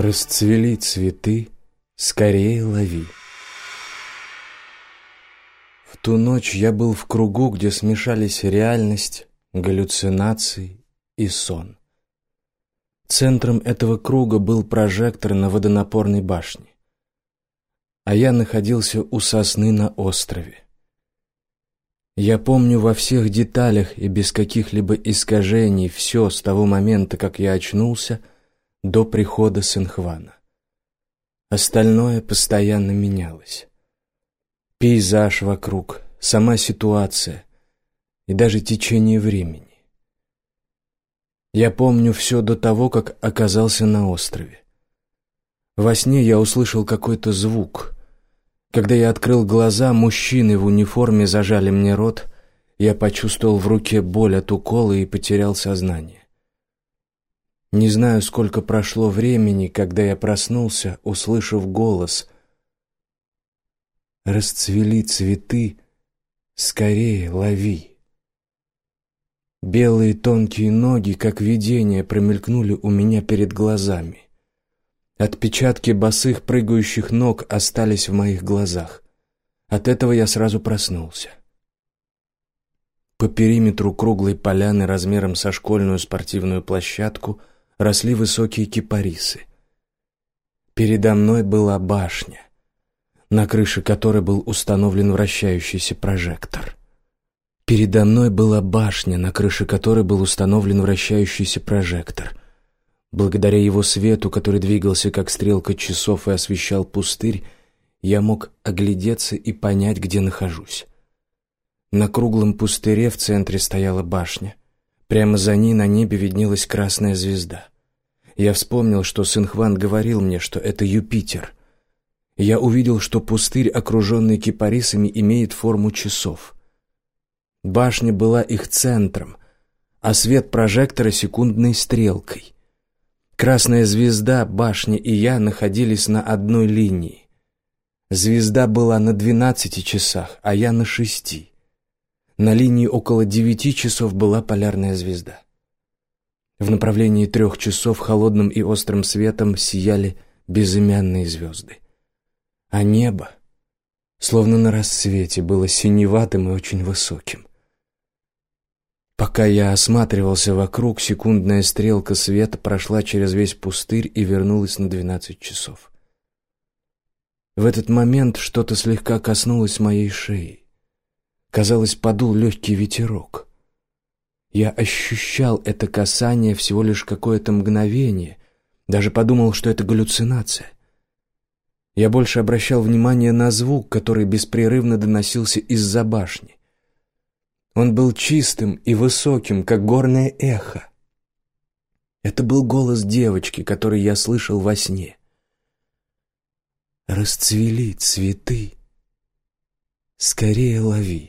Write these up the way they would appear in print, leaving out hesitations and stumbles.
Расцвели цветы, скорее лови. В ту ночь я был в кругу, где смешались реальность, галлюцинации и сон. Центром этого круга был прожектор на водонапорной башне, а я находился у сосны на острове. Я помню во всех деталях и без каких-либо искажений все с того момента, как я очнулся, до прихода Синхвана. Остальное постоянно менялось. Пейзаж вокруг, сама ситуация и даже течение времени. Я помню все до того, как оказался на острове. Во сне я услышал какой-то звук. Когда я открыл глаза, мужчины в униформе зажали мне рот, я почувствовал в руке боль от укола и потерял сознание. Не знаю, сколько прошло времени, когда я проснулся, услышав голос: «Расцвели цветы, скорее лови». Белые тонкие ноги, как видение, промелькнули у меня перед глазами. Отпечатки босых прыгающих ног остались в моих глазах. От этого я сразу проснулся. По периметру круглой поляны размером со школьную спортивную площадку росли высокие кипарисы. Передо мной была башня, на крыше которой был установлен вращающийся прожектор. Передо мной была башня, на крыше которой был установлен вращающийся прожектор. Благодаря его свету, который двигался как стрелка часов и освещал пустырь, я мог оглядеться и понять, где нахожусь. На круглом пустыре в центре стояла башня. Прямо за ней на небе виднелась красная звезда. Я вспомнил, что Синхван говорил мне, что это Юпитер. Я увидел, что пустырь, окруженный кипарисами, имеет форму часов. Башня была их центром, а свет прожектора — секундной стрелкой. Красная звезда, башня и я находились на одной линии. Звезда была на 12 часах, а я на 6. На линии около 9 часов была полярная звезда. В направлении 3 часов холодным и острым светом сияли безымянные звезды. А небо, словно на рассвете, было синеватым и очень высоким. Пока я осматривался вокруг, секундная стрелка света прошла через весь пустырь и вернулась на 12 часов. В этот момент что-то слегка коснулось моей шеи. Казалось, подул легкий ветерок. Я ощущал это касание всего лишь какое-то мгновение, даже подумал, что это галлюцинация. Я больше обращал внимание на звук, который беспрерывно доносился из-за башни. Он был чистым и высоким, как горное эхо. Это был голос девочки, который я слышал во сне. «Расцвели цветы, скорее лови».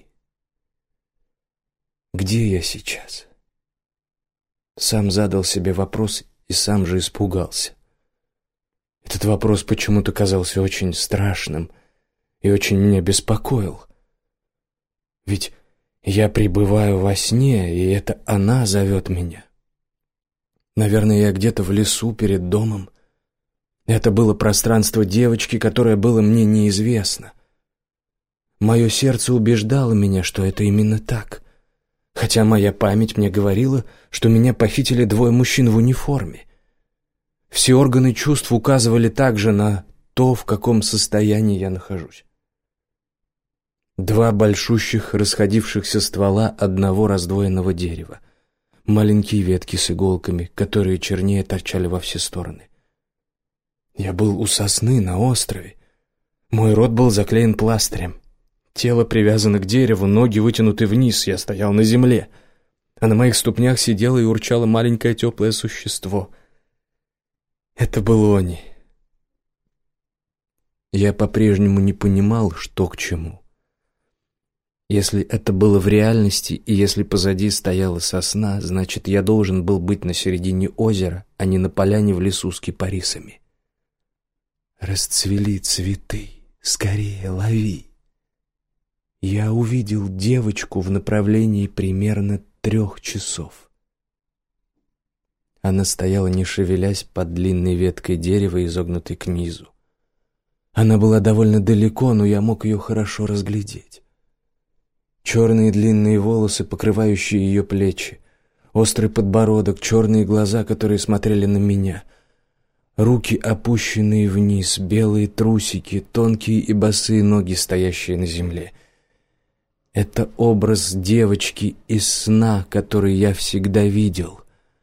Где я сейчас? Сам задал себе вопрос и сам же испугался. Этот вопрос почему-то казался очень страшным и очень меня беспокоил. Ведь я пребываю во сне, и это она зовет меня. Наверное, я где-то в лесу перед домом. Это было пространство девочки, которое было мне неизвестно. Мое сердце убеждало меня, что это именно так. Хотя моя память мне говорила, что меня похитили 2 мужчин в униформе. Все органы чувств указывали также на то, в каком состоянии я нахожусь. 2 большущих расходившихся ствола одного раздвоенного дерева. Маленькие ветки с иголками, которые чернее торчали во все стороны. Я был у сосны на острове. Мой рот был заклеен пластырем. Тело привязано к дереву, ноги вытянуты вниз, я стоял на земле. А на моих ступнях сидело и урчало маленькое теплое существо. Это был Они. Я по-прежнему не понимал, что к чему. Если это было в реальности, и если позади стояла сосна, значит, я должен был быть на середине озера, а не на поляне в лесу с кипарисами. Расцвели цветы, скорее лови. Я увидел девочку в направлении примерно 3 часов. Она стояла, не шевелясь, под длинной веткой дерева, изогнутой к низу. Она была довольно далеко, но я мог ее хорошо разглядеть. Черные длинные волосы, покрывающие ее плечи, острый подбородок, черные глаза, которые смотрели на меня, руки, опущенные вниз, белые трусики, тонкие и босые ноги, стоящие на земле. Это образ девочки из сна, который я всегда видел.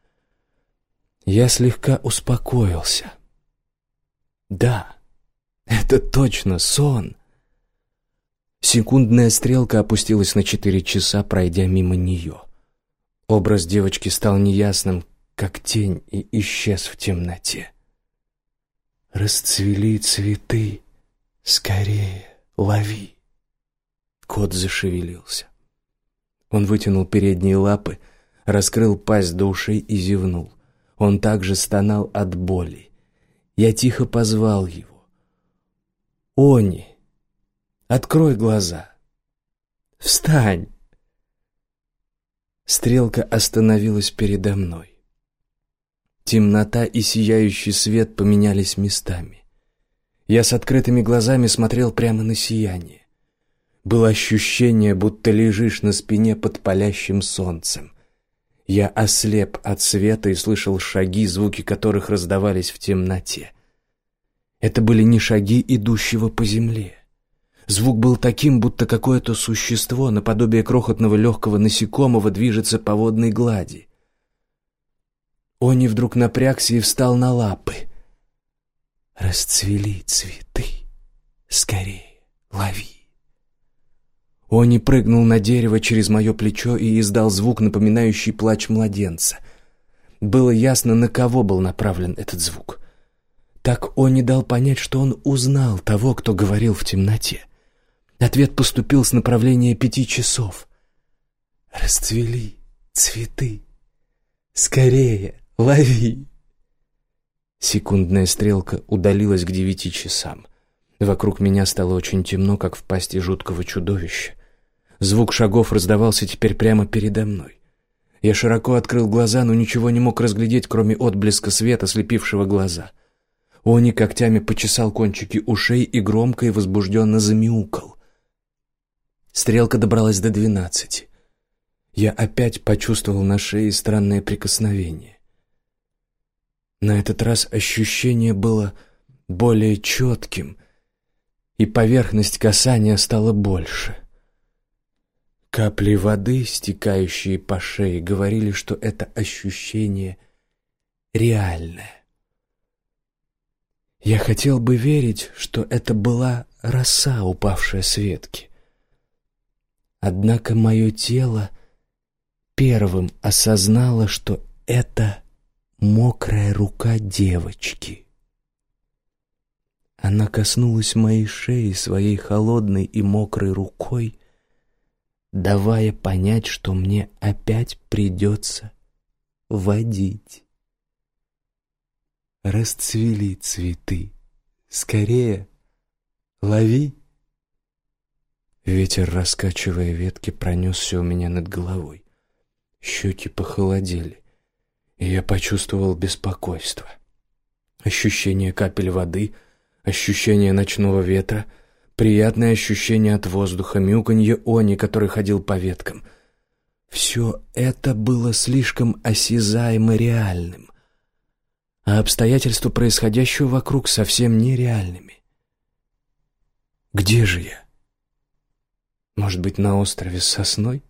Я слегка успокоился. Да, это точно сон. Секундная стрелка опустилась на 4 часа, пройдя мимо нее. Образ девочки стал неясным, как тень, и исчез в темноте. Расцвели цветы, скорее лови. Кот зашевелился. Он вытянул передние лапы, раскрыл пасть до ушей и зевнул. Он также стонал от боли. Я тихо позвал его. «Они, открой глаза! Встань!» Стрелка остановилась передо мной. Темнота и сияющий свет поменялись местами. Я с открытыми глазами смотрел прямо на сияние. Было ощущение, будто лежишь на спине под палящим солнцем. Я ослеп от света и слышал шаги, звуки которых раздавались в темноте. Это были не шаги идущего по земле. Звук был таким, будто какое-то существо, наподобие крохотного легкого насекомого, движется по водной глади. Они вдруг напрягся и встал на лапы. Расцвели цветы, скорее лови. Они прыгнул на дерево через мое плечо и издал звук, напоминающий плач младенца. Было ясно, на кого был направлен этот звук. Так Они дал понять, что он узнал того, кто говорил в темноте. Ответ поступил с направления 5 часов. Расцвели цветы, скорее лови. Секундная стрелка удалилась к 9 часам. Вокруг меня стало очень темно, как в пасти жуткого чудовища. Звук шагов раздавался теперь прямо передо мной. Я широко открыл глаза, но ничего не мог разглядеть, кроме отблеска света, слепившего глаза. Они когтями почесал кончики ушей и громко и возбужденно замяукал. Стрелка добралась до 12. Я опять почувствовал на шее странное прикосновение. На этот раз ощущение было более четким, и поверхность касания стала больше. Капли воды, стекающие по шее, говорили, что это ощущение реальное. Я хотел бы верить, что это была роса, упавшая с ветки. Однако мое тело первым осознало, что это мокрая рука девочки. Она коснулась моей шеи своей холодной и мокрой рукой, давая понять, что мне опять придется водить. Расцвели цветы, скорее лови. Ветер, раскачивая ветки, пронесся у меня над головой. Щеки похолодели, и я почувствовал беспокойство. Ощущение капель воды, ощущение ночного ветра, приятное ощущение от воздуха, мяуканье Они, который ходил по веткам. Все это было слишком осязаемо реальным, а обстоятельства происходящего вокруг совсем нереальными. Где же я? Может быть, на острове с сосной?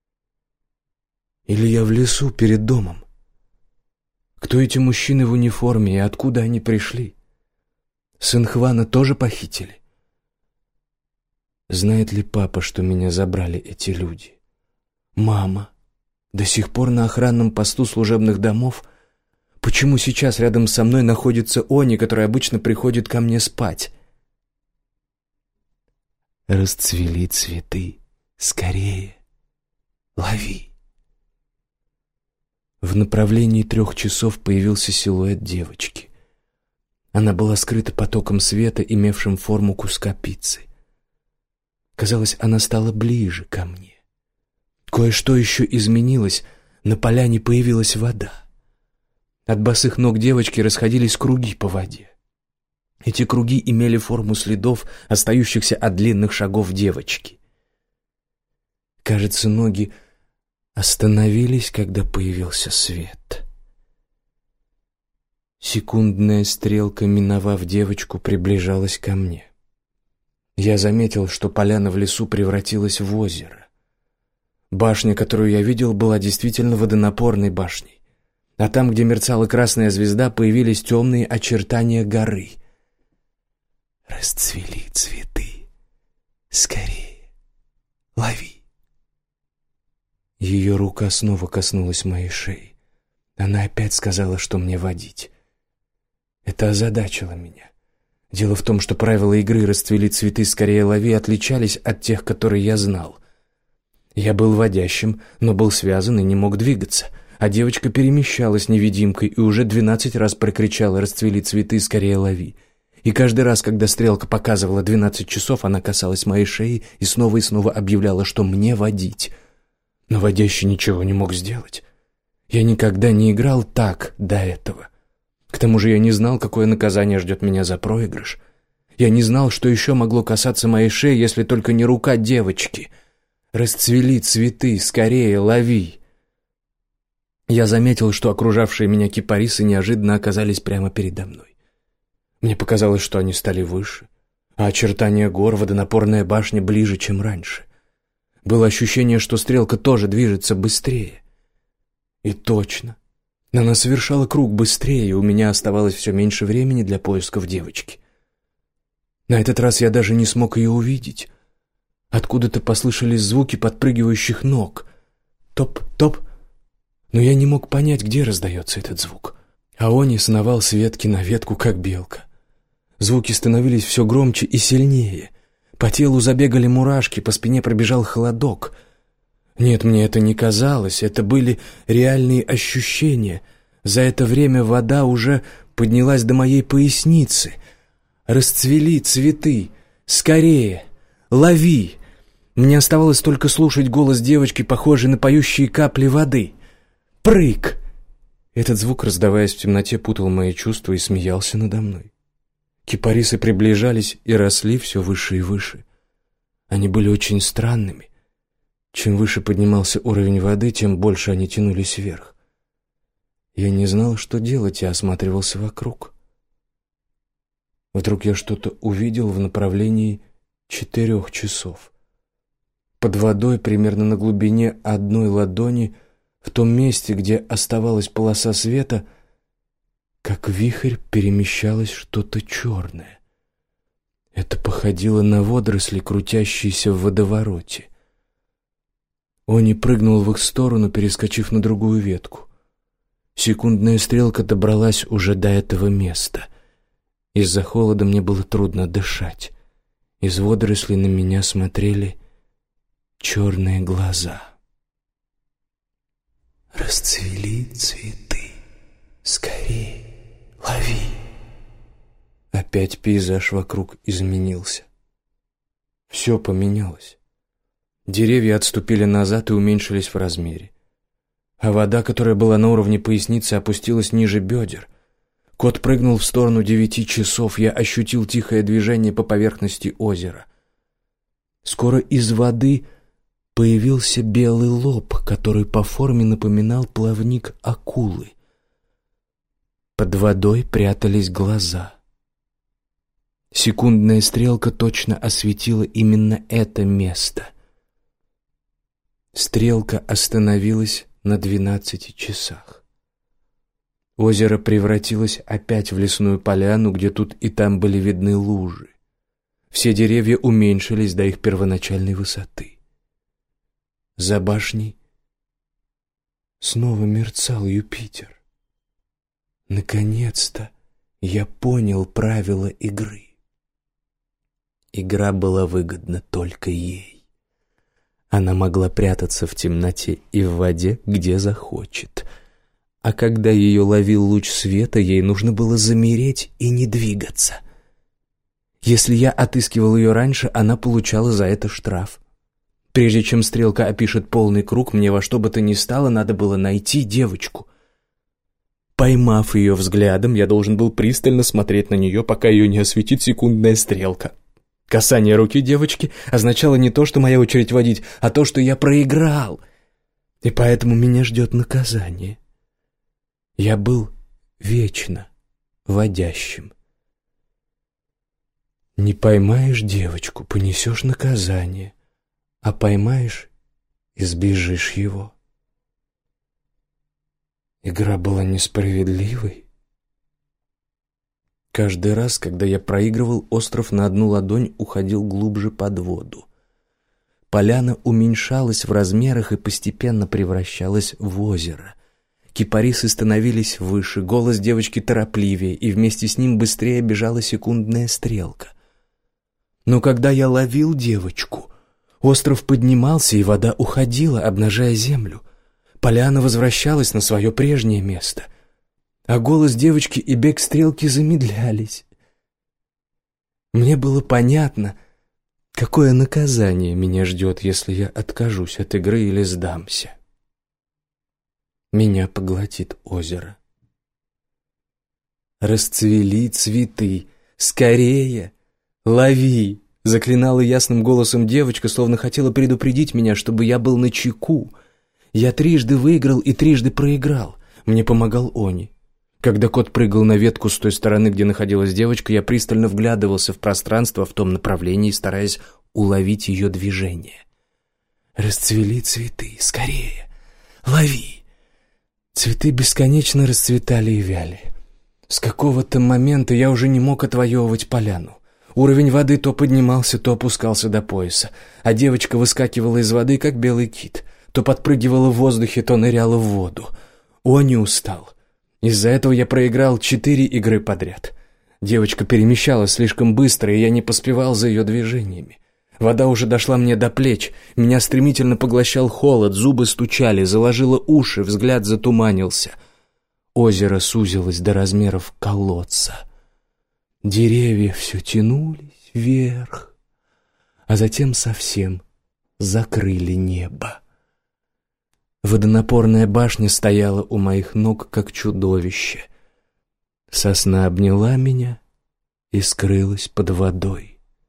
Или я в лесу перед домом? Кто эти мужчины в униформе и откуда они пришли? Сын Хвана тоже похитили? Знает ли папа, что меня забрали эти люди? Мама до сих пор на охранном посту служебных домов? Почему сейчас рядом со мной находится Они, который обычно приходит ко мне спать? Расцвели цветы, скорее лови. В направлении 3 часов появился силуэт девочки. Она была скрыта потоком света, имевшим форму куска пиццы. Казалось, она стала ближе ко мне. Кое-что еще изменилось, на поляне появилась вода. От босых ног девочки расходились круги по воде. Эти круги имели форму следов, остающихся от длинных шагов девочки. Кажется, ноги остановились, когда появился свет. Секундная стрелка, миновав девочку, приближалась ко мне. Я заметил, что поляна в лесу превратилась в озеро. Башня, которую я видел, была действительно водонапорной башней. А там, где мерцала красная звезда, появились темные очертания горы. «Расцвели цветы. Скорее, лови!» Ее рука снова коснулась моей шеи. Она опять сказала, что мне водить. Это озадачило меня. Дело в том, что правила игры «Расцвели цветы, скорее лови» отличались от тех, которые я знал. Я был водящим, но был связан и не мог двигаться, а девочка перемещалась невидимкой и уже 12 раз прокричала «Расцвели цветы, скорее лови». И каждый раз, когда стрелка показывала 12 часов, она касалась моей шеи и снова объявляла, что мне водить. Но водящий ничего не мог сделать. Я никогда не играл так до этого. К тому же я не знал, какое наказание ждет меня за проигрыш. Я не знал, что еще могло касаться моей шеи, если только не рука девочки. «Расцвели цветы, скорее лови!» Я заметил, что окружавшие меня кипарисы неожиданно оказались прямо передо мной. Мне показалось, что они стали выше, а очертания гор, водонапорная башня ближе, чем раньше. Было ощущение, что стрелка тоже движется быстрее. И точно. Она совершала круг быстрее, и у меня оставалось все меньше времени для поисков девочки. На этот раз я даже не смог ее увидеть. Откуда-то послышались звуки подпрыгивающих ног. Топ-топ. Но я не мог понять, где раздается этот звук. Аони сновал с ветки на ветку, как белка. Звуки становились все громче и сильнее. По телу забегали мурашки, по спине пробежал холодок. Нет, мне это не казалось, это были реальные ощущения. За это время вода уже поднялась до моей поясницы. «Расцвели цветы! Скорее! Лови!» Мне оставалось только слушать голос девочки, похожий на поющие капли воды. «Прыг!» Этот звук, раздаваясь в темноте, путал мои чувства и смеялся надо мной. Кипарисы приближались и росли все выше и выше. Они были очень странными. Чем выше поднимался уровень воды, тем больше они тянулись вверх. Я не знал, что делать, и осматривался вокруг. Вдруг я что-то увидел в направлении 4 часов. Под водой, примерно на глубине 1 ладони, в том месте, где оставалась полоса света, как вихрь перемещалось что-то черное. Это походило на водоросли, крутящиеся в водовороте. Они прыгнул в их сторону, перескочив на другую ветку. Секундная стрелка добралась уже до этого места. Из-за холода мне было трудно дышать. Из водорослей на меня смотрели черные глаза. «Расцвели цветы, скорее лови!» Опять пейзаж вокруг изменился. Все поменялось. Деревья отступили назад и уменьшились в размере. А вода, которая была на уровне поясницы, опустилась ниже бедер. Кот прыгнул в сторону 9 часов. Я ощутил тихое движение по поверхности озера. Скоро из воды появился белый лоб, который по форме напоминал плавник акулы. Под водой прятались глаза. Секундная стрелка точно осветила именно это место. Стрелка остановилась на 12 часах. Озеро превратилось опять в лесную поляну, где тут и там были видны лужи. Все деревья уменьшились до их первоначальной высоты. За башней снова мерцал Юпитер. Наконец-то я понял правила игры. Игра была выгодна только ей. Она могла прятаться в темноте и в воде, где захочет. А когда ее ловил луч света, ей нужно было замереть и не двигаться. Если я отыскивал ее раньше, она получала за это штраф. Прежде чем стрелка опишет полный круг, мне во что бы то ни стало надо было найти девочку. Поймав ее взглядом, я должен был пристально смотреть на нее, пока ее не осветит секундная стрелка. Касание руки девочки означало не то, что моя очередь водить, а то, что я проиграл. И поэтому меня ждет наказание. Я был вечно водящим. Не поймаешь девочку — понесешь наказание, а поймаешь — избежишь его. Игра была несправедливой. Каждый раз, когда я проигрывал, остров на одну ладонь уходил глубже под воду. Поляна уменьшалась в размерах и постепенно превращалась в озеро. Кипарисы становились выше, голос девочки торопливее, и вместе с ним быстрее бежала секундная стрелка. Но когда я ловил девочку, остров поднимался, и вода уходила, обнажая землю. Поляна возвращалась на свое прежнее место, а голос девочки и бег стрелки замедлялись. Мне было понятно, какое наказание меня ждет, если я откажусь от игры или сдамся. Меня поглотит озеро. «Расцвели цветы! Скорее! Лови!» — заклинала ясным голосом девочка, словно хотела предупредить меня, чтобы я был начеку. Я трижды выиграл и трижды проиграл. Мне помогал Они. Когда кот прыгал на ветку с той стороны, где находилась девочка, я пристально вглядывался в пространство в том направлении, стараясь уловить ее движение. «Расцвели цветы! Скорее! Лови!» Цветы бесконечно расцветали и вяли. С какого-то момента я уже не мог отвоевывать поляну. Уровень воды то поднимался, то опускался до пояса, а девочка выскакивала из воды, как белый кит, то подпрыгивала в воздухе, то ныряла в воду. Они устал. Из-за этого я проиграл 4 игры подряд. Девочка перемещалась слишком быстро, и я не поспевал за ее движениями. Вода уже дошла мне до плеч, меня стремительно поглощал холод, зубы стучали, заложило уши, взгляд затуманился. Озеро сузилось до размеров колодца. Деревья все тянулись вверх, а затем совсем закрыли небо. Водонапорная башня стояла у моих ног, как чудовище. Сосна обняла меня и скрылась под водой.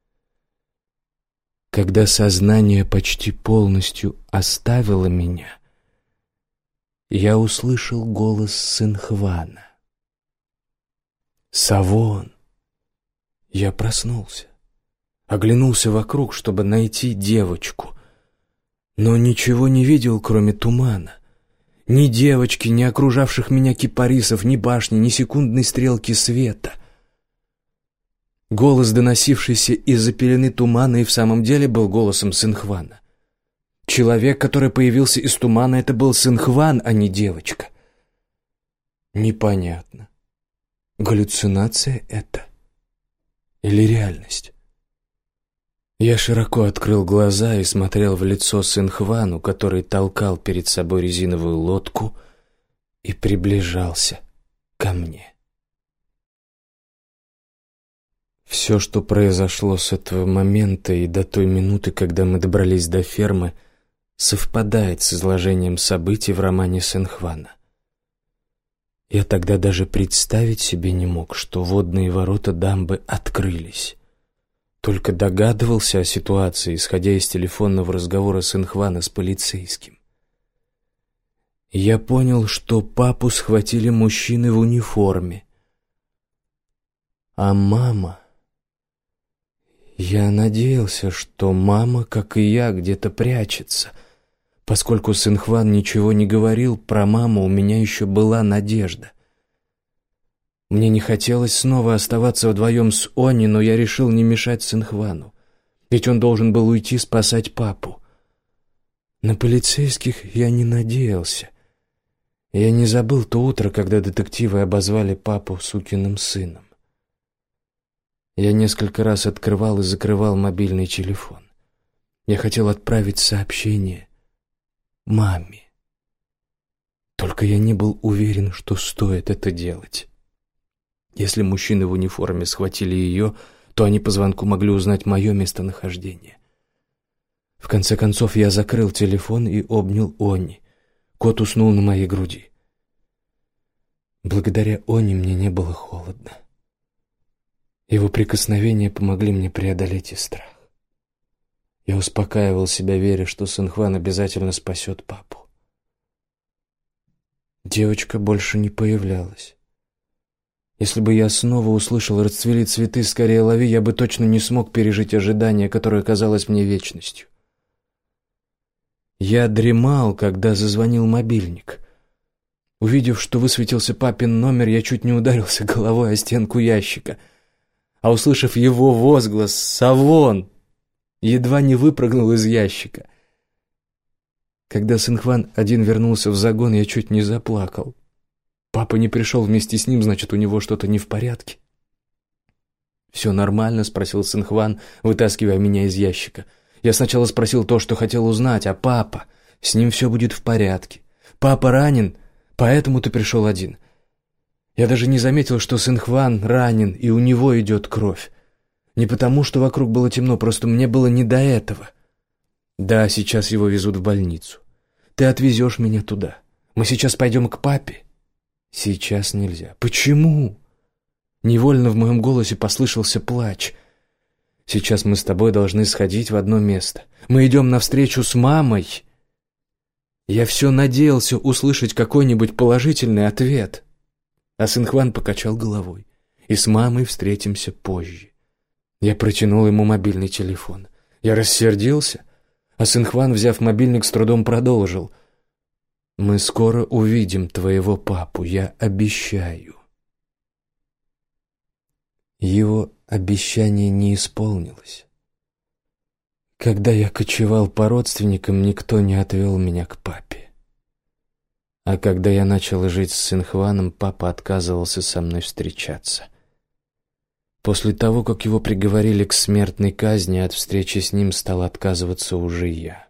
Когда сознание почти полностью оставило меня, я услышал голос Синхвана. «Савон!» Я проснулся, оглянулся вокруг, чтобы найти девочку, но ничего не видел, кроме тумана. Ни девочки, ни окружавших меня кипарисов, ни башни, ни секундной стрелки света. Голос, доносившийся из-за пелены тумана, и в самом деле был голосом Синхвана. Человек, который появился из тумана, это был Синхван, а не девочка. Непонятно, галлюцинация это или реальность? Я широко открыл глаза и смотрел в лицо Синхвану, который толкал перед собой резиновую лодку и приближался ко мне. Все, что произошло с этого момента и до той минуты, когда мы добрались до фермы, совпадает с изложением событий в романе Синхвана. Я тогда даже представить себе не мог, что водные ворота дамбы открылись. Только догадывался о ситуации, исходя из телефонного разговора Синхвана с полицейским. Я понял, что папу схватили мужчины в униформе, а мама... Я надеялся, что мама, как и я, где-то прячется. Поскольку Синхван ничего не говорил про маму, у меня еще была надежда. Мне не хотелось снова оставаться вдвоем с Они, но я решил не мешать Синхвану, ведь он должен был уйти спасать папу. На полицейских я не надеялся. Я не забыл то утро, когда детективы обозвали папу сукиным сыном. Я несколько раз открывал и закрывал мобильный телефон. Я хотел отправить сообщение маме. Только я не был уверен, что стоит это делать. Если мужчины в униформе схватили ее, то они по звонку могли узнать мое местонахождение. В конце концов я закрыл телефон и обнял Они. Кот уснул на моей груди. Благодаря Оне мне не было холодно. Его прикосновения помогли мне преодолеть и страх. Я успокаивал себя, веря, что Синхван обязательно спасет папу. Девочка больше не появлялась. Если бы я снова услышал «расцвели цветы, скорее лови», я бы точно не смог пережить ожидание, которое казалось мне вечностью. Я дремал, когда зазвонил мобильник. Увидев, что высветился папин номер, я чуть не ударился головой о стенку ящика. А услышав его возглас «Савон!», едва не выпрыгнул из ящика. Когда Синхван один вернулся в загон, я чуть не заплакал. Папа не пришел вместе с ним, значит, у него что-то не в порядке. «Все нормально?» — спросил Синхван, вытаскивая меня из ящика. Я сначала спросил то, что хотел узнать, а папа, с ним все будет в порядке. Папа ранен, поэтому ты пришел один. Я даже не заметил, что Синхван ранен, и у него идет кровь. Не потому, что вокруг было темно, просто мне было не до этого. Да, сейчас его везут в больницу. Ты отвезешь меня туда. Мы сейчас пойдем к папе. Сейчас нельзя. Почему? Невольно в моем голосе послышался плач. Сейчас мы с тобой должны сходить в одно место. Мы идем навстречу с мамой. Я все надеялся услышать какой-нибудь положительный ответ. А Синхван покачал головой. И с мамой встретимся позже. Я протянул ему мобильный телефон. Я рассердился, а Синхван, взяв мобильник, с трудом продолжил. «Мы скоро увидим твоего папу, я обещаю». Его обещание не исполнилось. Когда я кочевал по родственникам, никто не отвел меня к папе. А когда я начал жить с Синхваном, папа отказывался со мной встречаться. После того, как его приговорили к смертной казни, от встречи с ним стал отказываться уже я.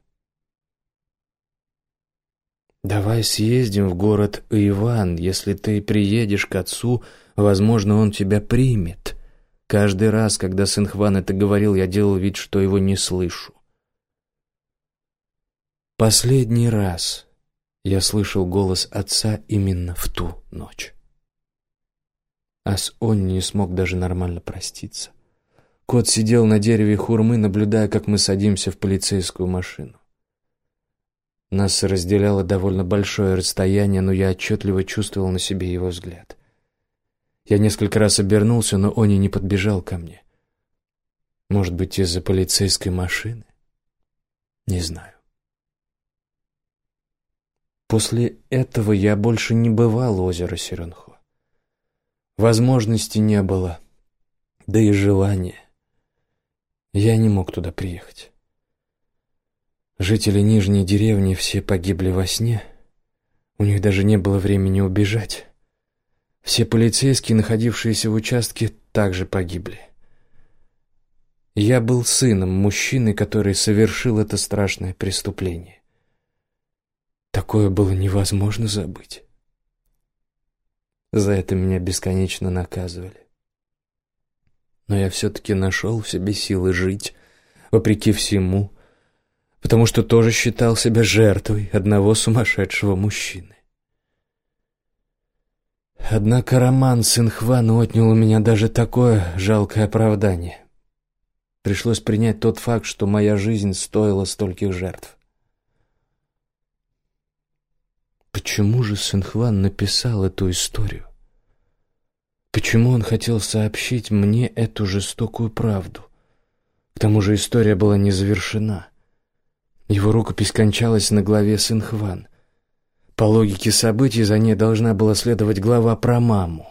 «Давай съездим в город Иван. Если ты приедешь к отцу, возможно, он тебя примет». Каждый раз, когда Синхван это говорил, я делал вид, что его не слышу. Последний раз я слышал голос отца именно в ту ночь. А с Онни не смог даже нормально проститься. Кот сидел на дереве хурмы, наблюдая, как мы садимся в полицейскую машину. Нас разделяло довольно большое расстояние, но я отчетливо чувствовал на себе его взгляд. Я несколько раз обернулся, но Они не подбежал ко мне. Может быть, из-за полицейской машины? Не знаю. После этого я больше не бывал у озера Сиренхо. Возможности не было, да и желания. Я не мог туда приехать. Жители нижней деревни все погибли во сне. У них даже не было времени убежать. Все полицейские, находившиеся в участке, также погибли. Я был сыном мужчины, который совершил это страшное преступление. Такое было невозможно забыть. За это меня бесконечно наказывали. Но я все-таки нашел в себе силы жить, вопреки всему, потому что тоже считал себя жертвой одного сумасшедшего мужчины. Однако роман Синхвана отнял у меня даже такое жалкое оправдание. Пришлось принять тот факт, что моя жизнь стоила стольких жертв. Почему же Синхван написал эту историю? Почему он хотел сообщить мне эту жестокую правду? К тому же история была не завершена. Его рукопись кончалась на главе Синхван. По логике событий за ней должна была следовать глава про маму.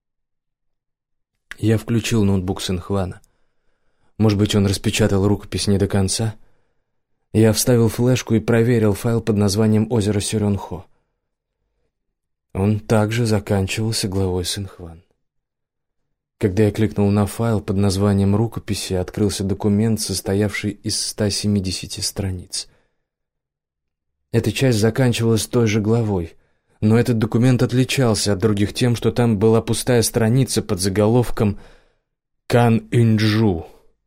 Я включил ноутбук Синхвана. Может быть, он распечатал рукопись не до конца? Я вставил флешку и проверил файл под названием «Озеро Сиренхо». Он также заканчивался главой Синхван. Когда я кликнул на файл под названием рукописи, открылся документ, состоявший из 170 страниц. Эта часть заканчивалась той же главой, но этот документ отличался от других тем, что там была пустая страница под заголовком «Кан Инджу».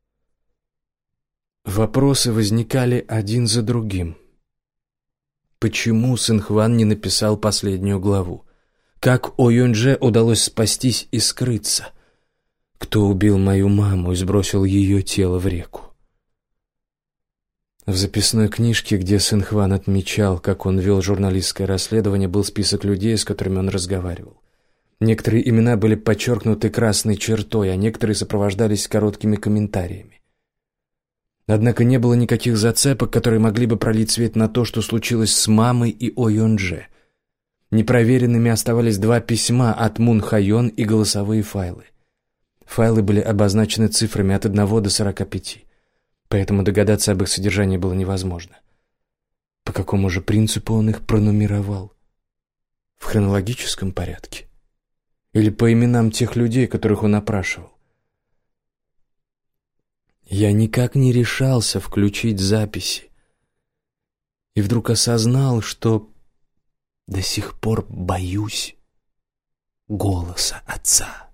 Вопросы возникали один за другим. Почему Синхван не написал последнюю главу? Как О Юнже удалось спастись и скрыться? Кто убил мою маму и сбросил ее тело в реку? В записной книжке, где Сын Хван отмечал, как он вел журналистское расследование, был список людей, с которыми он разговаривал. Некоторые имена были подчеркнуты красной чертой, а некоторые сопровождались короткими комментариями. Однако не было никаких зацепок, которые могли бы пролить свет на то, что случилось с мамой и О Юнже. Непроверенными оставались 2 письма от Мун Хайон и голосовые файлы. Файлы были обозначены цифрами от 1 до 45, поэтому догадаться об их содержании было невозможно. По какому же принципу он их пронумеровал? В хронологическом порядке? Или по именам тех людей, которых он опрашивал? Я никак не решался включить записи. И вдруг осознал, что до сих пор боюсь голоса отца.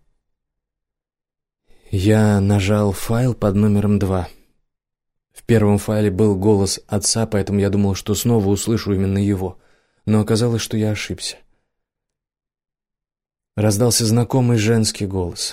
Я нажал файл под номером 2. В первом файле был голос отца, поэтому я думал, что снова услышу именно его. Но оказалось, что я ошибся. Раздался знакомый женский голос.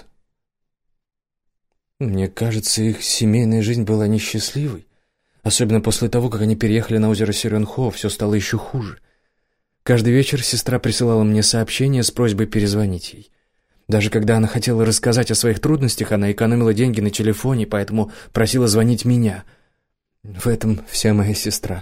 Мне кажется, их семейная жизнь была несчастливой. Особенно после того, как они переехали на озеро Сюрёнхо, все стало еще хуже. Каждый вечер сестра присылала мне сообщение с просьбой перезвонить ей. Даже когда она хотела рассказать о своих трудностях, она экономила деньги на телефоне, поэтому просила звонить меня. В этом вся моя сестра.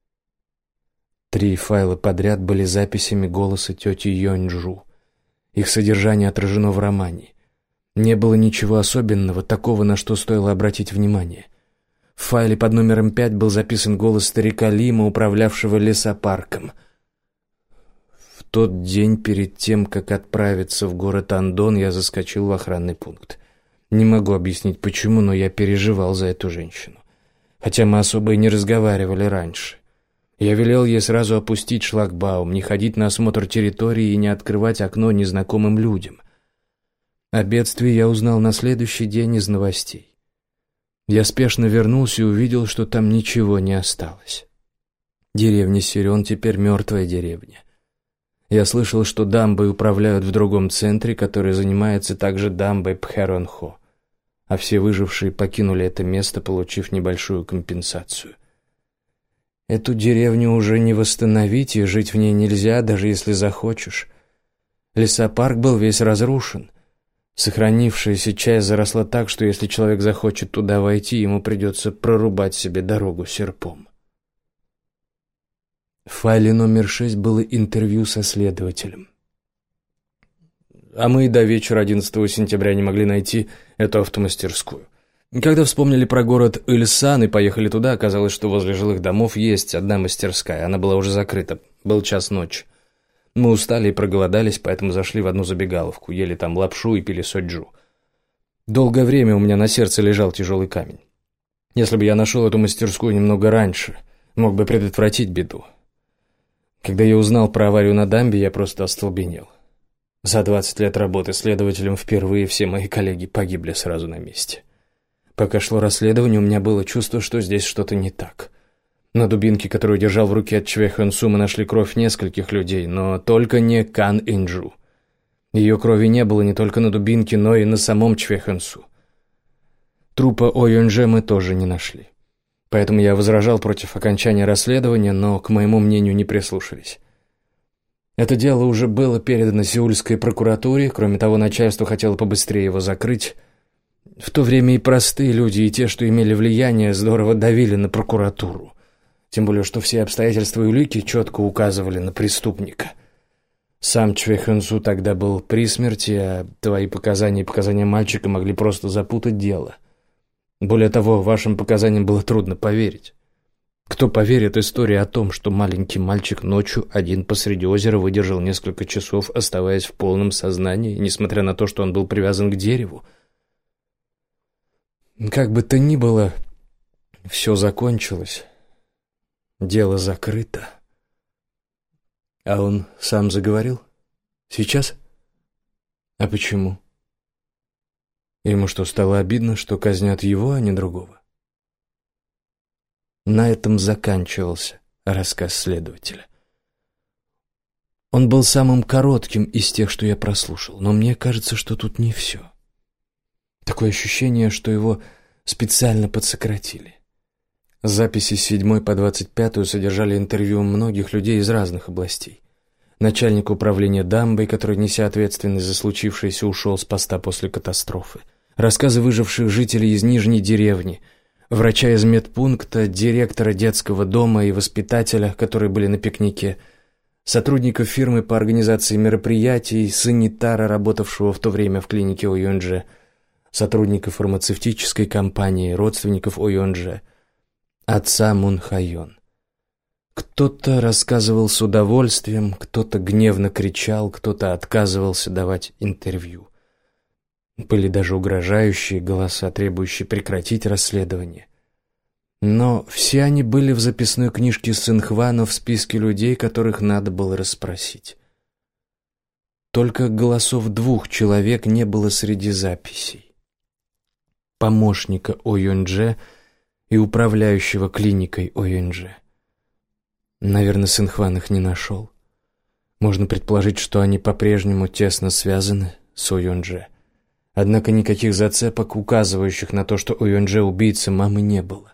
3 файла подряд были записями голоса тети Йонджу. Их содержание отражено в романе. Не было ничего особенного, такого, на что стоило обратить внимание. В файле под номером 5 был записан голос старика Лима, управлявшего лесопарком. В тот день, перед тем, как отправиться в город Андон, я заскочил в охранный пункт. Не могу объяснить почему, но я переживал за эту женщину. Хотя мы особо и не разговаривали раньше. Я велел ей сразу опустить шлагбаум, не ходить на осмотр территории и не открывать окно незнакомым людям. О бедствии я узнал на следующий день из новостей. Я спешно вернулся и увидел, что там ничего не осталось. Деревня Сирен теперь мертвая деревня. Я слышал, что дамбой управляют в другом центре, который занимается также дамбой Пхеронхо, а все выжившие покинули это место, получив небольшую компенсацию. Эту деревню уже не восстановить, и жить в ней нельзя, даже если захочешь. Лесопарк был весь разрушен. Сохранившаяся часть заросла так, что если человек захочет туда войти, ему придется прорубать себе дорогу серпом. В файле номер 6 было интервью со следователем. А мы до вечера 11 сентября не могли найти эту автомастерскую. Когда вспомнили про город Ильсан и поехали туда, оказалось, что возле жилых домов есть одна мастерская. Она была уже закрыта. Был час ночи. Мы устали и проголодались, поэтому зашли в одну забегаловку, ели там лапшу и пили соджу. Долгое время у меня на сердце лежал тяжелый камень. Если бы я нашел эту мастерскую немного раньше, мог бы предотвратить беду. Когда я узнал про аварию на дамбе, я просто остолбенел. За 20 лет работы следователем впервые все мои коллеги погибли сразу на месте. Пока шло расследование, у меня было чувство, что здесь что-то не так. На дубинке, которую держал в руке Чве Хэн Су, мы нашли кровь нескольких людей, но только не Кан Инджу. Ее крови не было не только на дубинке, но и на самом Чве Хэн Су. Трупа О Юнже мы тоже не нашли. Поэтому я возражал против окончания расследования, но к моему мнению не прислушались. Это дело уже было передано сеульской прокуратуре, кроме того, начальство хотело побыстрее его закрыть. В то время и простые люди, и те, что имели влияние, здорово давили на прокуратуру. Тем более, что все обстоятельства и улики четко указывали на преступника. Сам Чве Хэн Су тогда был при смерти, а твои показания и показания мальчика могли просто запутать дело. Более того, вашим показаниям было трудно поверить. Кто поверит истории о том, что маленький мальчик ночью один посреди озера выдержал несколько часов, оставаясь в полном сознании, несмотря на то, что он был привязан к дереву? Как бы то ни было, все закончилось. Дело закрыто. А он сам заговорил? Сейчас? А почему? Ему что, стало обидно, что казнят его, а не другого? На этом заканчивался рассказ следователя. Он был самым коротким из тех, что я прослушал, но мне кажется, что тут не все. Такое ощущение, что его специально подсократили. Записи с 7 по 25 содержали интервью многих людей из разных областей. Начальник управления дамбой, который, неся ответственность за случившееся, ушел с поста после катастрофы. Рассказы выживших жителей из Нижней деревни, врача из медпункта, директора детского дома и воспитателя, которые были на пикнике, сотрудников фирмы по организации мероприятий, санитара, работавшего в то время в клинике Ойонджэ, сотрудников фармацевтической компании, родственников Ойонджэ, отца Мун Хайон. Кто-то рассказывал с удовольствием, кто-то гневно кричал, кто-то отказывался давать интервью. Были даже угрожающие голоса, требующие прекратить расследование. Но все они были в записной книжке Синхвана в списке людей, которых надо было расспросить. Только голосов 2 человек не было среди записей: помощника Ойонджэ и управляющего клиникой Ойонджэ. Наверное, Синхван их не нашел. Можно предположить, что они по-прежнему тесно связаны с Ойонджэ. Однако никаких зацепок, указывающих на то, что Ойонджэ убийца мамы, не было.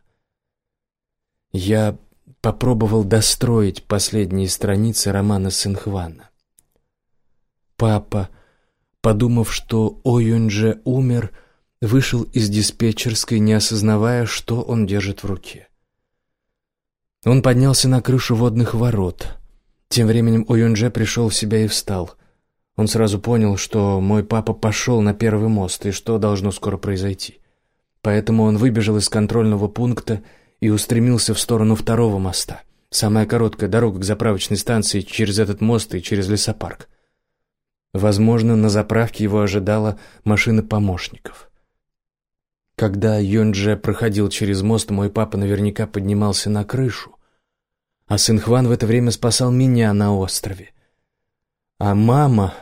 Я попробовал достроить последние страницы романа Синхвана. Папа, подумав, что Ойонджэ умер, вышел из диспетчерской, не осознавая, что он держит в руке. Он поднялся на крышу водных ворот. Тем временем Ойонджэ пришел в себя и встал. Он сразу понял, что мой папа пошел на первый мост и что должно скоро произойти. Поэтому он выбежал из контрольного пункта и устремился в сторону второго моста. Самая короткая дорога к заправочной станции через этот мост и через лесопарк. Возможно, на заправке его ожидала машина помощников. Когда Ойонджэ проходил через мост, мой папа наверняка поднимался на крышу, а Синхван в это время спасал меня на острове. А мама...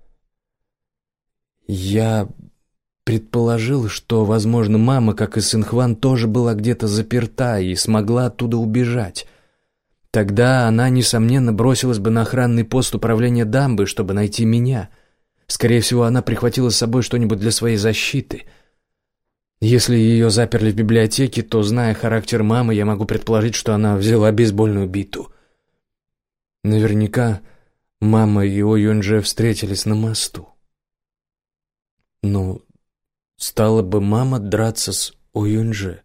Я предположил, что, возможно, мама, как и Синхван, тоже была где-то заперта и смогла оттуда убежать. Тогда она, несомненно, бросилась бы на охранный пост управления дамбы, чтобы найти меня. Скорее всего, она прихватила с собой что-нибудь для своей защиты. Если ее заперли в библиотеке, то, зная характер мамы, я могу предположить, что она взяла бейсбольную биту. Наверняка мама и Ойонджэ встретились на мосту. Но стала бы мама драться с Ойонджэ?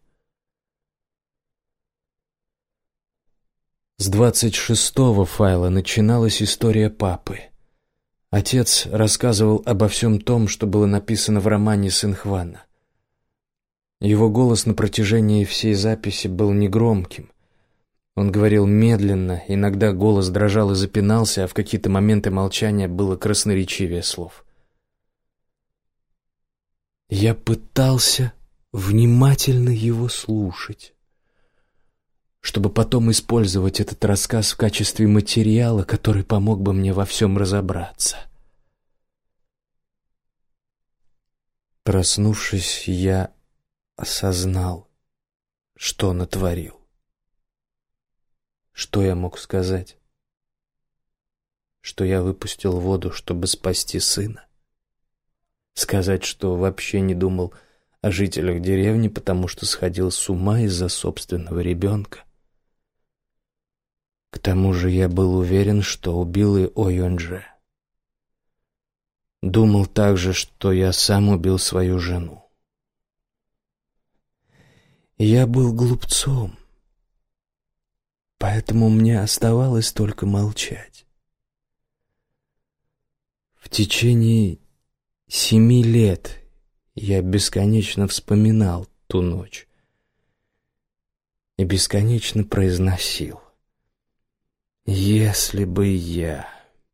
С 26-го файла начиналась история папы. Отец рассказывал обо всем том, что было написано в романе Синхвана. Его голос на протяжении всей записи был негромким. Он говорил медленно, иногда голос дрожал и запинался, а в какие-то моменты молчания было красноречивее слов. Я пытался внимательно его слушать, чтобы потом использовать этот рассказ в качестве материала, который помог бы мне во всем разобраться. Проснувшись, я осознал, что натворил. Что я мог сказать? Что я выпустил воду, чтобы спасти сына? Сказать, что вообще не думал о жителях деревни, потому что сходил с ума из-за собственного ребенка? К тому же я был уверен, что убил и Ойонджэ. Думал также, что я сам убил свою жену. Я был глупцом, поэтому мне оставалось только молчать. В течение 7 лет я бесконечно вспоминал ту ночь и бесконечно произносил: «Если бы я...»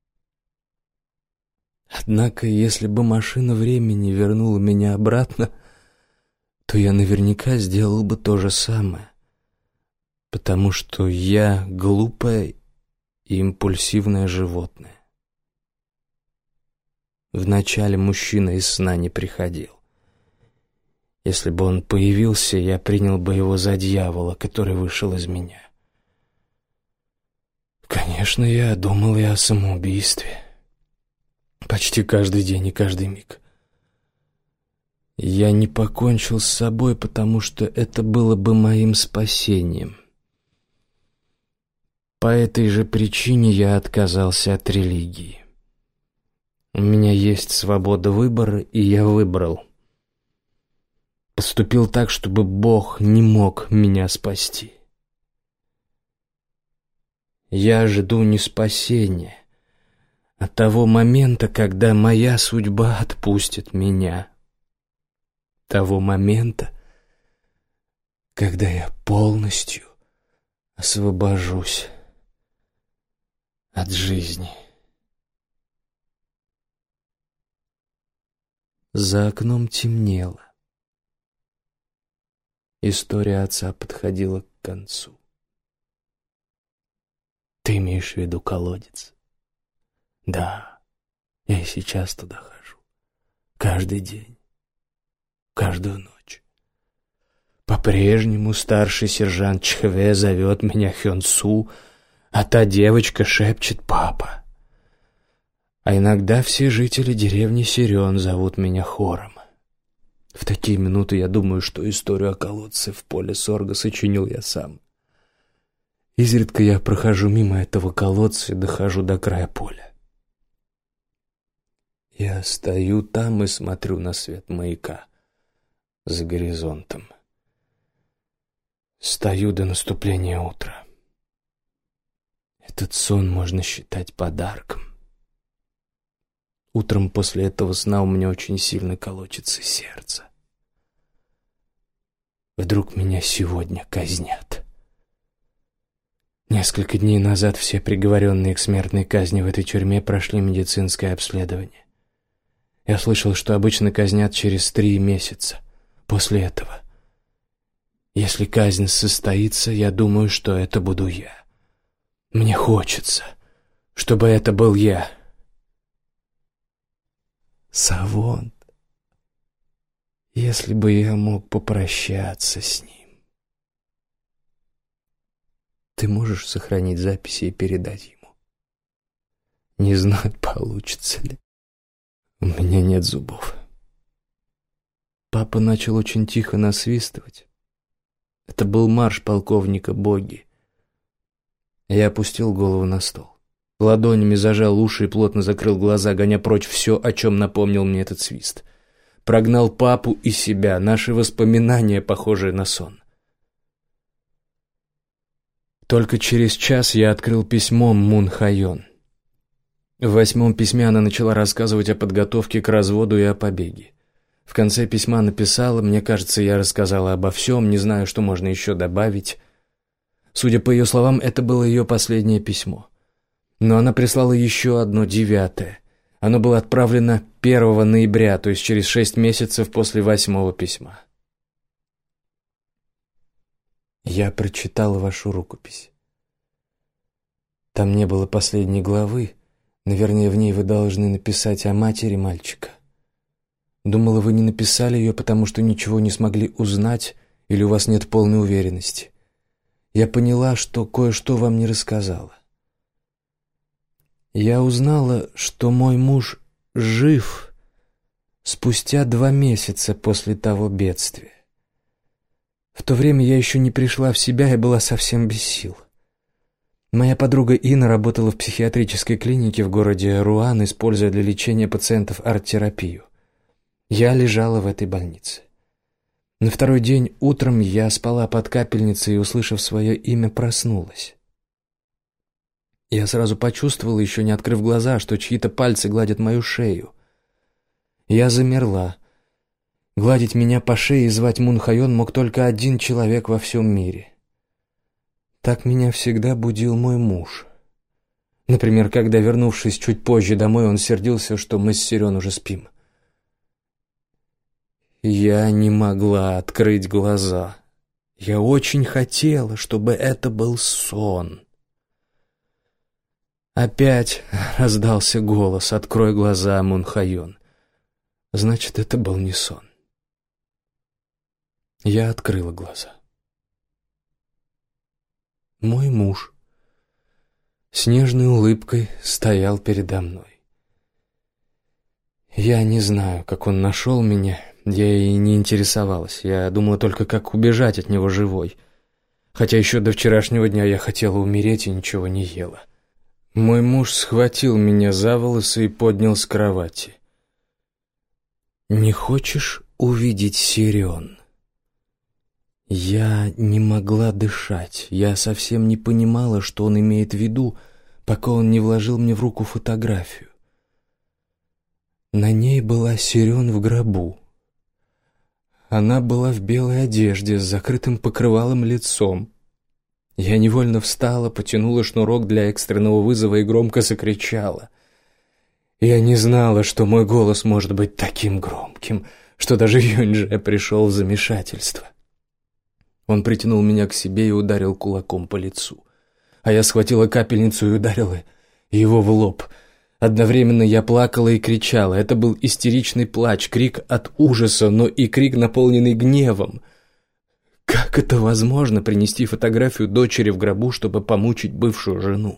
Однако, если бы машина времени вернула меня обратно, то я наверняка сделал бы то же самое, потому что я глупое и импульсивное животное. Вначале мужчина из сна не приходил. Если бы он появился, я принял бы его за дьявола, который вышел из меня. Конечно, я думал и о самоубийстве. Почти каждый день и каждый миг. Я не покончил с собой, потому что это было бы моим спасением. По этой же причине я отказался от религии. У меня есть свобода выбора, и я выбрал. Поступил так, чтобы Бог не мог меня спасти. Я жду не спасения, а того момента, когда моя судьба отпустит меня. Того момента, когда я полностью освобожусь от жизни. За окном темнело. История отца подходила к концу. Ты имеешь в виду колодец? Да, я и сейчас туда хожу. Каждый день, каждую ночь. По-прежнему старший сержант Чхве зовет меня Хёнсу, а та девочка шепчет «папа». А иногда все жители деревни Сирён зовут меня Хором. В такие минуты я думаю, что историю о колодце в поле Сорга сочинил я сам. Изредка я прохожу мимо этого колодца и дохожу до края поля. Я стою там и смотрю на свет маяка за горизонтом. Стою до наступления утра. Этот сон можно считать подарком. Утром после этого сна у меня очень сильно колотится сердце. Вдруг меня сегодня казнят. Несколько дней назад все приговоренные к смертной казни в этой тюрьме прошли медицинское обследование. Я слышал, что обычно казнят через 3 месяца после этого. Если казнь состоится, я думаю, что это буду я. Мне хочется, чтобы это был я. Савонт, если бы я мог попрощаться с ним. Ты можешь сохранить записи и передать ему? Не знаю, получится ли. У меня нет зубов. Папа начал очень тихо насвистывать. Это был марш полковника Боги. Я опустил голову на стол. Ладонями зажал уши и плотно закрыл глаза, гоня прочь все, о чем напомнил мне этот свист. Прогнал папу и себя, наши воспоминания, похожие на сон. Только через час я открыл письмо Мун Хайон. В 8-м письме она начала рассказывать о подготовке к разводу и о побеге. В конце письма написала: «Мне кажется, я рассказала обо всем, не знаю, что можно еще добавить». Судя по ее словам, это было ее последнее письмо. Но она прислала еще одно, 9-е. Оно было отправлено 1 ноября, то есть через 6 месяцев после 8-го письма. Я прочитала вашу рукопись. Там не было последней главы, но, вернее, в ней вы должны написать о матери мальчика. Думала, вы не написали ее, потому что ничего не смогли узнать или у вас нет полной уверенности. Я поняла, что кое-что вам не рассказала. Я узнала, что мой муж жив спустя 2 месяца после того бедствия. В то время я еще не пришла в себя и была совсем без сил. Моя подруга Инна работала в психиатрической клинике в городе Руан, используя для лечения пациентов арт-терапию. Я лежала в этой больнице. На 2-й день утром я спала под капельницей и, услышав свое имя, проснулась. Я сразу почувствовала, еще не открыв глаза, что чьи-то пальцы гладят мою шею. Я замерла. Гладить меня по шее и звать Мун Хайон мог только один человек во всем мире. Так меня всегда будил мой муж. Например, когда, вернувшись чуть позже домой, он сердился, что мы с Сирён уже спим. Я не могла открыть глаза. Я очень хотела, чтобы это был сон. Опять раздался голос: «Открой глаза, Мун Хайон». Значит, это был не сон. Я открыла глаза. Мой муж с нежной улыбкой стоял передо мной. Я не знаю, как он нашел меня, я и не интересовалась. Я думала только, как убежать от него живой. Хотя еще до вчерашнего дня я хотела умереть и ничего не ела. Мой муж схватил меня за волосы и поднял с кровати. «Не хочешь увидеть Сирион?» Я не могла дышать. Я совсем не понимала, что он имеет в виду, пока он не вложил мне в руку фотографию. На ней была Сирион в гробу. Она была в белой одежде, с закрытым покрывалом лицом. Я невольно встала, потянула шнурок для экстренного вызова и громко закричала. Я не знала, что мой голос может быть таким громким, что даже Юньже пришел в замешательство. Он притянул меня к себе и ударил кулаком по лицу. А я схватила капельницу и ударила его в лоб. Одновременно я плакала и кричала. Это был истеричный плач, крик от ужаса, но и крик, наполненный гневом. Как это возможно, принести фотографию дочери в гробу, чтобы помучить бывшую жену?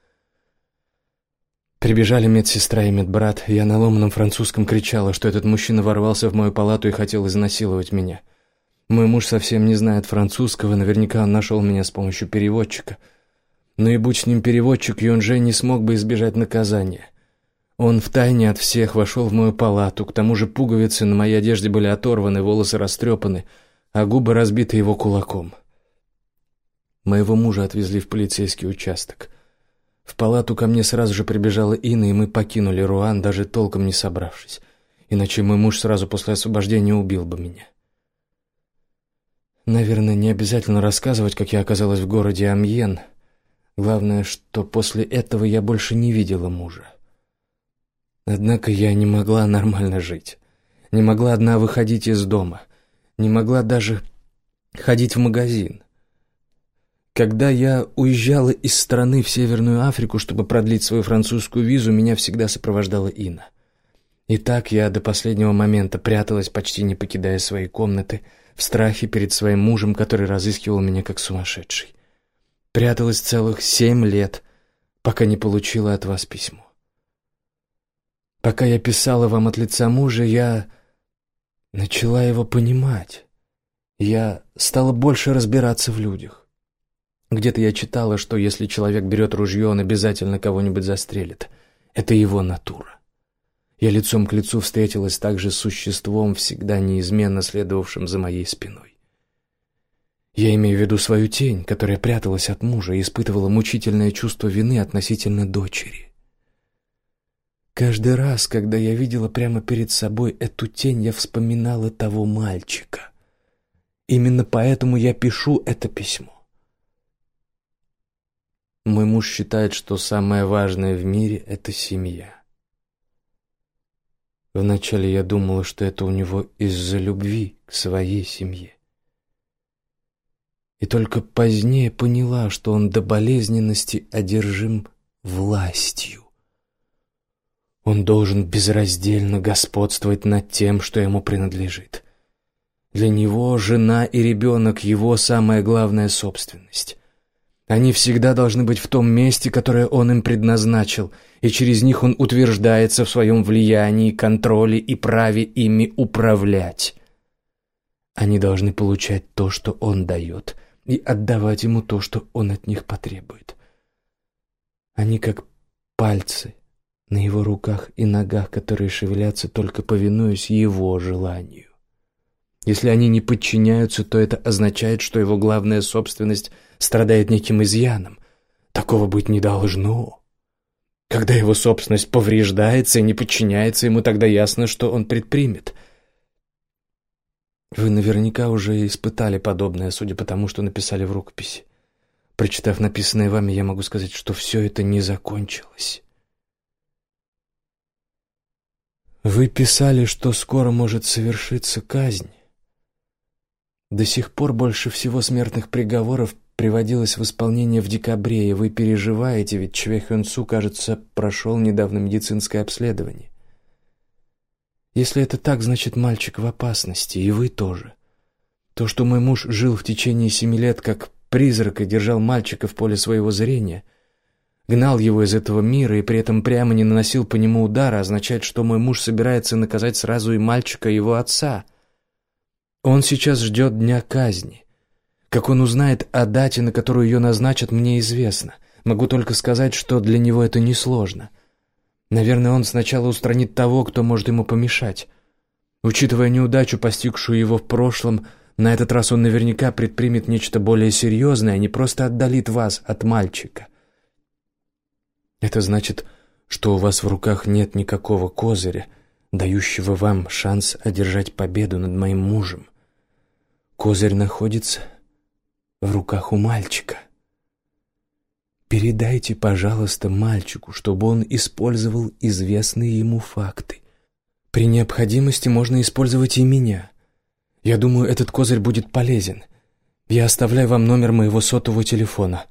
Прибежали медсестра и медбрат. Я на ломаном французском кричала, что этот мужчина ворвался в мою палату и хотел изнасиловать меня. Мой муж совсем не знает французского, наверняка он нашел меня с помощью переводчика. Но и будь с ним переводчик, Юнже не смог бы избежать наказания. Он втайне от всех вошел в мою палату, к тому же пуговицы на моей одежде были оторваны, волосы растрепаны, а губы разбиты его кулаком. Моего мужа отвезли в полицейский участок. В палату ко мне сразу же прибежала Инна, и мы покинули Руан, даже толком не собравшись. Иначе мой муж сразу после освобождения убил бы меня. Наверное, не обязательно рассказывать, как я оказалась в городе Амьен. Главное, что после этого я больше не видела мужа. Однако я не могла нормально жить. Не могла одна выходить из дома. Не могла даже ходить в магазин. Когда я уезжала из страны в Северную Африку, чтобы продлить свою французскую визу, меня всегда сопровождала Инна. И так я до последнего момента пряталась, почти не покидая своей комнаты, в страхе перед своим мужем, который разыскивал меня как сумасшедший. Пряталась целых 7 лет, пока не получила от вас письмо. Пока я писала вам от лица мужа, я начала его понимать. Я стала больше разбираться в людях. Где-то я читала, что если человек берет ружье, он обязательно кого-нибудь застрелит. Это его натура. Я лицом к лицу встретилась также с существом, всегда неизменно следовавшим за моей спиной. Я имею в виду свою тень, которая пряталась от мужа и испытывала мучительное чувство вины относительно дочери. Каждый раз, когда я видела прямо перед собой эту тень, я вспоминала того мальчика. Именно поэтому я пишу это письмо. Мой муж считает, что самое важное в мире — это семья. Вначале я думала, что это у него из-за любви к своей семье. И только позднее поняла, что он до болезненности одержим властью. Он должен безраздельно господствовать над тем, что ему принадлежит. Для него жена и ребенок — его самая главная собственность. Они всегда должны быть в том месте, которое он им предназначил, и через них он утверждается в своем влиянии, контроле и праве ими управлять. Они должны получать то, что он дает, и отдавать ему то, что он от них потребует. Они как пальцы на его руках и ногах, которые шевелятся только повинуясь его желанию. Если они не подчиняются, то это означает, что его главная собственность страдает неким изъяном. Такого быть не должно. Когда его собственность повреждается и не подчиняется ему, тогда ясно, что он предпримет. Вы наверняка уже испытали подобное, судя по тому, что написали в рукописи. Прочитав написанное вами, я могу сказать, что все это не закончилось. Вы писали, что скоро может совершиться казнь. До сих пор больше всего смертных приговоров приводилось в исполнение в декабре, и вы переживаете, ведь Чве Хён Су, кажется, прошел недавно медицинское обследование. Если это так, значит, мальчик в опасности, и вы тоже. То, что мой муж жил в течение 7 лет как призрак и держал мальчика в поле своего зрения, гнал его из этого мира и при этом прямо не наносил по нему удара, означает, что мой муж собирается наказать сразу и мальчика, и его отца. Он сейчас ждет дня казни. Как он узнает о дате, на которую ее назначат, мне известно. Могу только сказать, что для него это несложно. Наверное, он сначала устранит того, кто может ему помешать. Учитывая неудачу, постигшую его в прошлом, на этот раз он наверняка предпримет нечто более серьезное, а не просто отдалит вас от мальчика. Это значит, что у вас в руках нет никакого козыря, дающего вам шанс одержать победу над моим мужем. Козырь находится в руках у мальчика. Передайте, пожалуйста, мальчику, чтобы он использовал известные ему факты. При необходимости можно использовать и меня. Я думаю, этот козырь будет полезен. Я оставляю вам номер моего сотового телефона.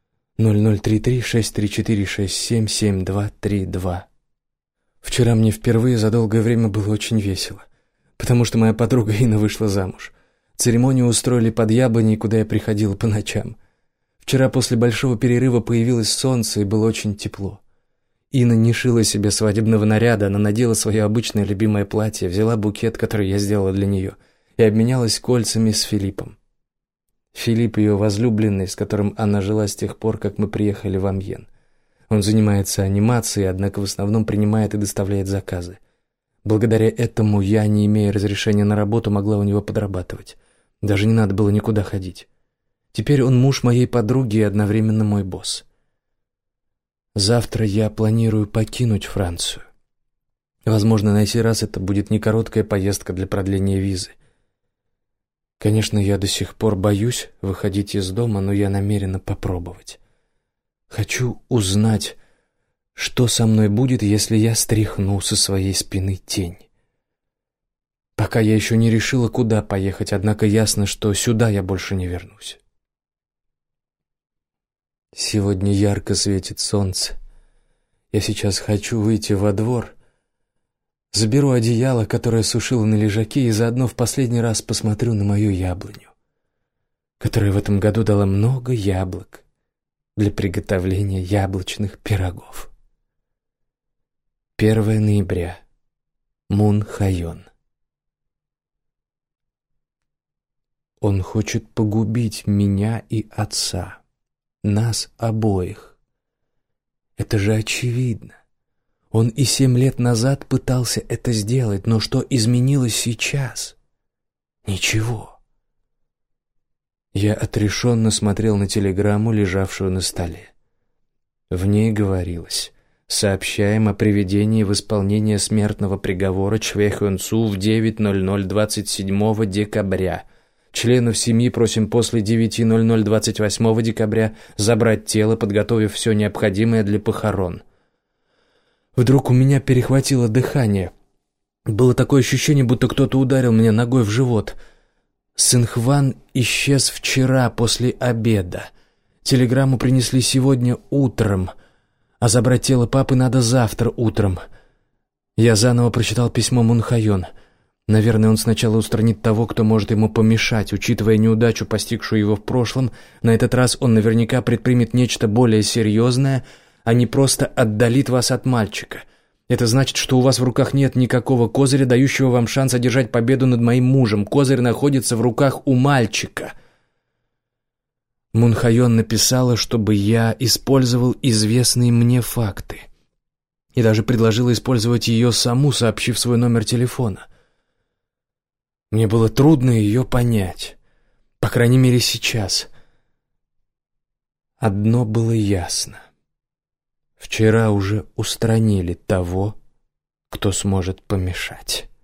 0033-634-677232. Вчера мне впервые за долгое время было очень весело, потому что моя подруга Инна вышла замуж. Церемонию устроили под яблоней, куда я приходила по ночам. Вчера после большого перерыва появилось солнце, и было очень тепло. Инна не шила себе свадебного наряда, она надела свое обычное любимое платье, взяла букет, который я сделала для нее, и обменялась кольцами с Филиппом. Филипп — ее возлюбленный, с которым она жила с тех пор, как мы приехали в Амьен. Он занимается анимацией, однако в основном принимает и доставляет заказы. Благодаря этому я, не имея разрешения на работу, могла у него подрабатывать. Даже не надо было никуда ходить. Теперь он муж моей подруги и одновременно мой босс. Завтра я планирую покинуть Францию. Возможно, на сей раз это будет не короткая поездка для продления визы. Конечно, я до сих пор боюсь выходить из дома, но я намерена попробовать. Хочу узнать, что со мной будет, если я стряхну со своей спины тень. Пока я еще не решила, куда поехать, однако ясно, что сюда я больше не вернусь. Сегодня ярко светит солнце. Я сейчас хочу выйти во двор. Заберу одеяло, которое сушила на лежаке, и заодно в последний раз посмотрю на мою яблоню, которая в этом году дала много яблок для приготовления яблочных пирогов. 1 ноября. Мун Хайон. Он хочет погубить меня и отца, нас обоих. Это же очевидно. Он и 7 лет назад пытался это сделать, но что изменилось сейчас? Ничего. Я отрешенно смотрел на телеграмму, лежавшую на столе. В ней говорилось: сообщаем о приведении в исполнение смертного приговора Чве Хён Су в 9:00 27 декабря. Членов семьи просим после 9:00 28 декабря забрать тело, подготовив все необходимое для похорон. Вдруг у меня перехватило дыхание. Было такое ощущение, будто кто-то ударил меня ногой в живот. Сынхван исчез вчера после обеда. Телеграмму принесли сегодня утром, а забрать тело папы надо завтра утром. Я заново прочитал письмо Мун Хайон. Наверное, он сначала устранит того, кто может ему помешать. Учитывая неудачу, постигшую его в прошлом, на этот раз он наверняка предпримет нечто более серьезное, а не просто отдалит вас от мальчика. Это значит, что у вас в руках нет никакого козыря, дающего вам шанс одержать победу над моим мужем. Козырь находится в руках у мальчика. Мун Хайон написала, чтобы я использовал известные мне факты. И даже предложила использовать ее саму, сообщив свой номер телефона. Мне было трудно ее понять. По крайней мере, сейчас. Одно было ясно. Вчера уже устранили того, кто сможет помешать.